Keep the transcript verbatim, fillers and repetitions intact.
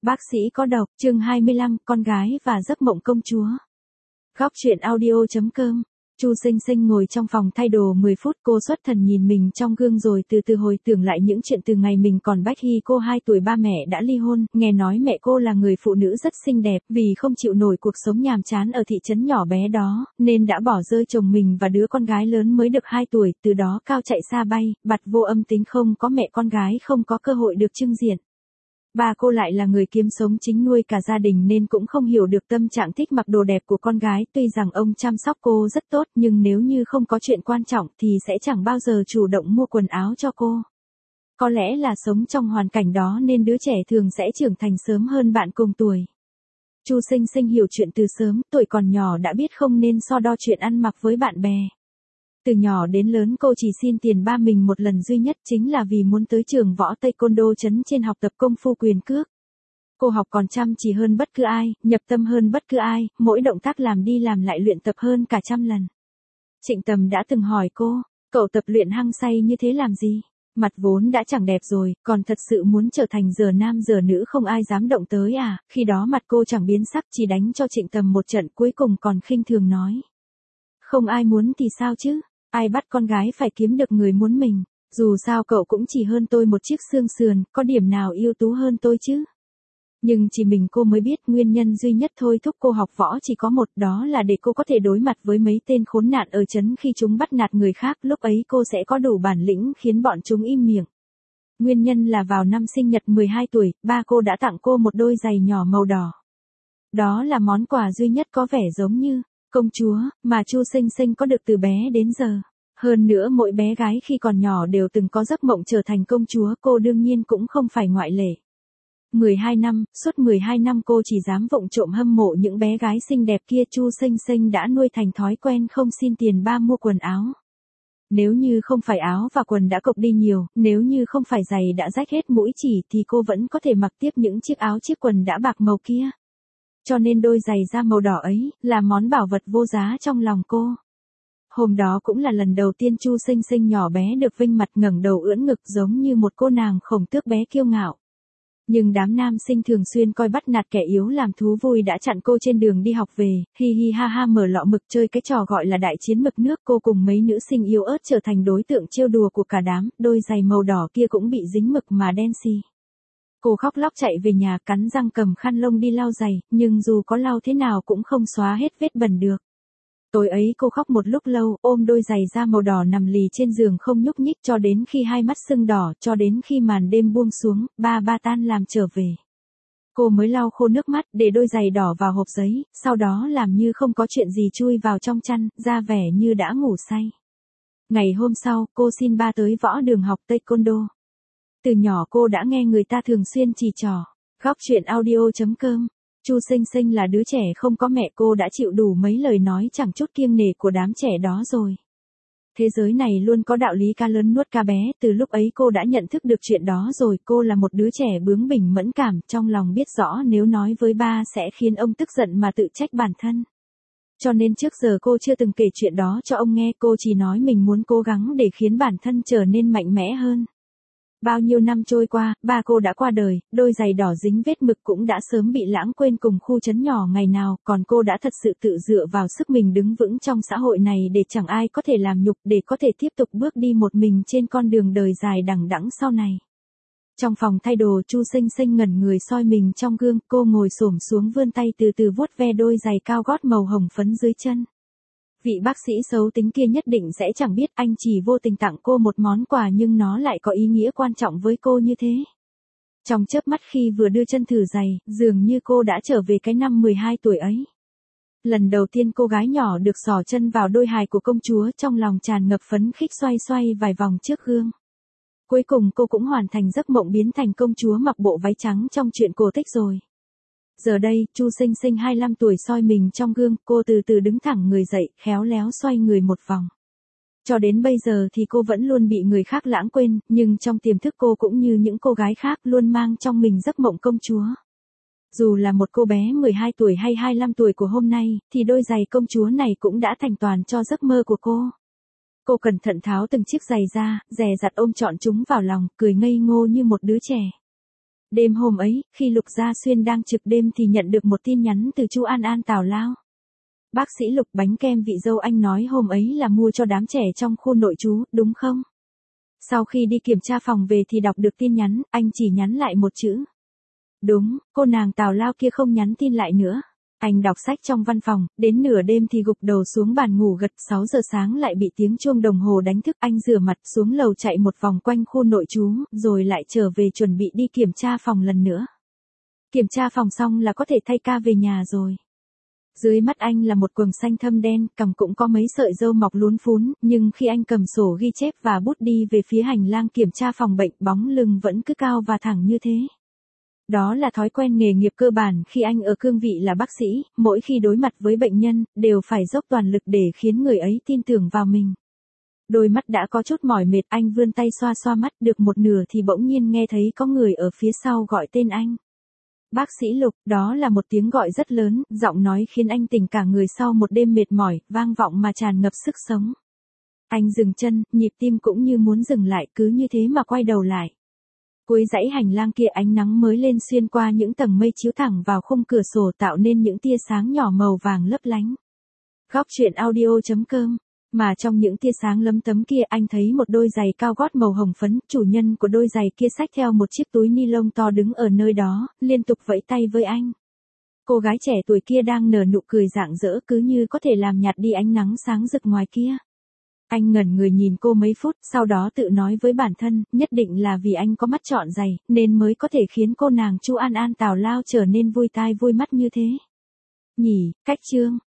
Bác sĩ có độc, chương hai mươi lăm, con gái và giấc mộng công chúa. Góc truyện audio chấm com. Chu Sinh Sinh ngồi trong phòng thay đồ mười phút, cô xuất thần nhìn mình trong gương rồi từ từ hồi tưởng lại những chuyện từ ngày mình còn Bách Hy. Cô hai tuổi ba mẹ đã ly hôn, nghe nói mẹ cô là người phụ nữ rất xinh đẹp, vì không chịu nổi cuộc sống nhàm chán ở thị trấn nhỏ bé đó, nên đã bỏ rơi chồng mình và đứa con gái lớn mới được hai tuổi, từ đó cao chạy xa bay, bặt vô âm tính, không có mẹ con gái không có cơ hội được trưng diện. Ba cô lại là người kiếm sống chính nuôi cả gia đình nên cũng không hiểu được tâm trạng thích mặc đồ đẹp của con gái, tuy rằng ông chăm sóc cô rất tốt nhưng nếu như không có chuyện quan trọng thì sẽ chẳng bao giờ chủ động mua quần áo cho cô. Có lẽ là sống trong hoàn cảnh đó nên đứa trẻ thường sẽ trưởng thành sớm hơn bạn cùng tuổi. Chu Sinh Sinh hiểu chuyện từ sớm, tuổi còn nhỏ đã biết không nên so đo chuyện ăn mặc với bạn bè. Từ nhỏ đến lớn cô chỉ xin tiền ba mình một lần duy nhất, chính là vì muốn tới trường võ Taekwondo trấn trên học tập công phu quyền cước. Cô học còn chăm chỉ hơn bất cứ ai, nhập tâm hơn bất cứ ai, mỗi động tác làm đi làm lại luyện tập hơn cả trăm lần. Trịnh Tầm đã từng hỏi cô, cậu tập luyện hăng say như thế làm gì? Mặt vốn đã chẳng đẹp rồi, còn thật sự muốn trở thành giờ nam giờ nữ không ai dám động tới à? Khi đó mặt cô chẳng biến sắc, chỉ đánh cho Trịnh Tầm một trận, cuối cùng còn khinh thường nói. Không ai muốn thì sao chứ? Ai bắt con gái phải kiếm được người muốn mình, dù sao cậu cũng chỉ hơn tôi một chiếc xương sườn, có điểm nào ưu tú hơn tôi chứ. Nhưng chỉ mình cô mới biết nguyên nhân duy nhất thôi thúc cô học võ chỉ có một, đó là để cô có thể đối mặt với mấy tên khốn nạn ở trấn khi chúng bắt nạt người khác, lúc ấy cô sẽ có đủ bản lĩnh khiến bọn chúng im miệng. Nguyên nhân là vào năm sinh nhật mười hai tuổi, ba cô đã tặng cô một đôi giày nhỏ màu đỏ. Đó là món quà duy nhất có vẻ giống như công chúa mà Chu Sinh Sinh có được từ bé đến giờ. Hơn nữa mỗi bé gái khi còn nhỏ đều từng có giấc mộng trở thành công chúa, cô đương nhiên cũng không phải ngoại lệ. mười hai năm, suốt mười hai năm cô chỉ dám vụng trộm hâm mộ những bé gái xinh đẹp kia. Chu Sinh Sinh đã nuôi thành thói quen không xin tiền ba mua quần áo. Nếu như không phải áo và quần đã cộc đi nhiều, nếu như không phải giày đã rách hết mũi chỉ thì cô vẫn có thể mặc tiếp những chiếc áo chiếc quần đã bạc màu kia. Cho nên đôi giày da màu đỏ ấy là món bảo vật vô giá trong lòng cô. Hôm đó cũng là lần đầu tiên Chu Sinh Sinh nhỏ bé được vinh mặt ngẩng đầu ưỡn ngực giống như một cô nàng khổng tước bé kiêu ngạo. Nhưng đám nam sinh thường xuyên coi bắt nạt kẻ yếu làm thú vui đã chặn cô trên đường đi học về, hi hi ha ha mở lọ mực chơi cái trò gọi là đại chiến mực nước. Cô cùng mấy nữ sinh yếu ớt trở thành đối tượng trêu đùa của cả đám, đôi giày màu đỏ kia cũng bị dính mực mà đen xì. Cô khóc lóc chạy về nhà, cắn răng cầm khăn lông đi lau giày, nhưng dù có lau thế nào cũng không xóa hết vết bẩn được. Tối ấy cô khóc một lúc lâu, ôm đôi giày da màu đỏ nằm lì trên giường không nhúc nhích cho đến khi hai mắt sưng đỏ, cho đến khi màn đêm buông xuống, ba ba tan làm trở về. Cô mới lau khô nước mắt, để đôi giày đỏ vào hộp giấy, sau đó làm như không có chuyện gì chui vào trong chăn, ra vẻ như đã ngủ say. Ngày hôm sau, cô xin ba tới võ đường học Taekwondo. Từ nhỏ cô đã nghe người ta thường xuyên chỉ trỏ. Góc truyện audio chấm com. Chu Sinh Sinh là đứa trẻ không có mẹ, cô đã chịu đủ mấy lời nói chẳng chút kiêng nể của đám trẻ đó rồi. Thế giới này luôn có đạo lý ca lớn nuốt ca bé, từ lúc ấy cô đã nhận thức được chuyện đó rồi. Cô là một đứa trẻ bướng bỉnh mẫn cảm, trong lòng biết rõ nếu nói với ba sẽ khiến ông tức giận mà tự trách bản thân. Cho nên trước giờ cô chưa từng kể chuyện đó cho ông nghe, cô chỉ nói mình muốn cố gắng để khiến bản thân trở nên mạnh mẽ hơn. Bao nhiêu năm trôi qua, ba cô đã qua đời, đôi giày đỏ dính vết mực cũng đã sớm bị lãng quên cùng khu trấn nhỏ ngày nào, còn cô đã thật sự tự dựa vào sức mình đứng vững trong xã hội này để chẳng ai có thể làm nhục, để có thể tiếp tục bước đi một mình trên con đường đời dài đằng đẵng sau này. Trong phòng thay đồ, Chu Sinh Sinh ngẩn người soi mình trong gương, cô ngồi xổm xuống vươn tay từ từ vuốt ve đôi giày cao gót màu hồng phấn dưới chân. Vị bác sĩ xấu tính kia nhất định sẽ chẳng biết anh chỉ vô tình tặng cô một món quà nhưng nó lại có ý nghĩa quan trọng với cô như thế. Trong chớp mắt khi vừa đưa chân thử giày, dường như cô đã trở về cái năm mười hai tuổi ấy. Lần đầu tiên cô gái nhỏ được xỏ chân vào đôi hài của công chúa, trong lòng tràn ngập phấn khích xoay xoay vài vòng trước gương. Cuối cùng cô cũng hoàn thành giấc mộng biến thành công chúa mặc bộ váy trắng trong truyện cổ tích rồi. Giờ đây, Chu Sinh Sinh hai mươi lăm tuổi soi mình trong gương, cô từ từ đứng thẳng người dậy, khéo léo xoay người một vòng. Cho đến bây giờ thì cô vẫn luôn bị người khác lãng quên, nhưng trong tiềm thức cô cũng như những cô gái khác luôn mang trong mình giấc mộng công chúa. Dù là một cô bé mười hai tuổi hay hai mươi lăm tuổi của hôm nay, thì đôi giày công chúa này cũng đã thành toàn cho giấc mơ của cô. Cô cẩn thận tháo từng chiếc giày ra, dè dặt ôm trọn chúng vào lòng, cười ngây ngô như một đứa trẻ. Đêm hôm ấy, khi Lục Gia Xuyên đang trực đêm thì nhận được một tin nhắn từ Chu An An Tào Lao. Bác sĩ Lục, bánh kem vị dâu anh nói hôm ấy là mua cho đám trẻ trong khu nội trú, đúng không? Sau khi đi kiểm tra phòng về thì đọc được tin nhắn, anh chỉ nhắn lại một chữ. Đúng, cô nàng Tào Lao kia không nhắn tin lại nữa. Anh đọc sách trong văn phòng, đến nửa đêm thì gục đầu xuống bàn ngủ gật, sáu giờ sáng lại bị tiếng chuông đồng hồ đánh thức. Anh rửa mặt xuống lầu chạy một vòng quanh khu nội trú, rồi lại trở về chuẩn bị đi kiểm tra phòng lần nữa. Kiểm tra phòng xong là có thể thay ca về nhà rồi. Dưới mắt anh là một quầng xanh thâm đen, cằm cũng có mấy sợi râu mọc lún phún, nhưng khi anh cầm sổ ghi chép và bút đi về phía hành lang kiểm tra phòng bệnh, bóng lưng vẫn cứ cao và thẳng như thế. Đó là thói quen nghề nghiệp cơ bản khi anh ở cương vị là bác sĩ, mỗi khi đối mặt với bệnh nhân, đều phải dốc toàn lực để khiến người ấy tin tưởng vào mình. Đôi mắt đã có chút mỏi mệt, anh vươn tay xoa xoa mắt được một nửa thì bỗng nhiên nghe thấy có người ở phía sau gọi tên anh. Bác sĩ Lục, đó là một tiếng gọi rất lớn, giọng nói khiến anh tỉnh cả người sau một đêm mệt mỏi, vang vọng mà tràn ngập sức sống. Anh dừng chân, nhịp tim cũng như muốn dừng lại, cứ như thế mà quay đầu lại. Cuối dãy hành lang kia ánh nắng mới lên xuyên qua những tầng mây chiếu thẳng vào khung cửa sổ tạo nên những tia sáng nhỏ màu vàng lấp lánh. Góc truyện audio chấm com. Mà trong những tia sáng lấm tấm kia anh thấy một đôi giày cao gót màu hồng phấn, chủ nhân của đôi giày kia xách theo một chiếc túi ni lông to đứng ở nơi đó, liên tục vẫy tay với anh. Cô gái trẻ tuổi kia đang nở nụ cười rạng rỡ cứ như có thể làm nhạt đi ánh nắng sáng rực ngoài kia. Anh ngẩn người nhìn cô mấy phút, sau đó tự nói với bản thân, nhất định là vì anh có mắt trọn giày, nên mới có thể khiến cô nàng Chu An An Tào Lao trở nên vui tai vui mắt như thế. Nhỉ, cách chương.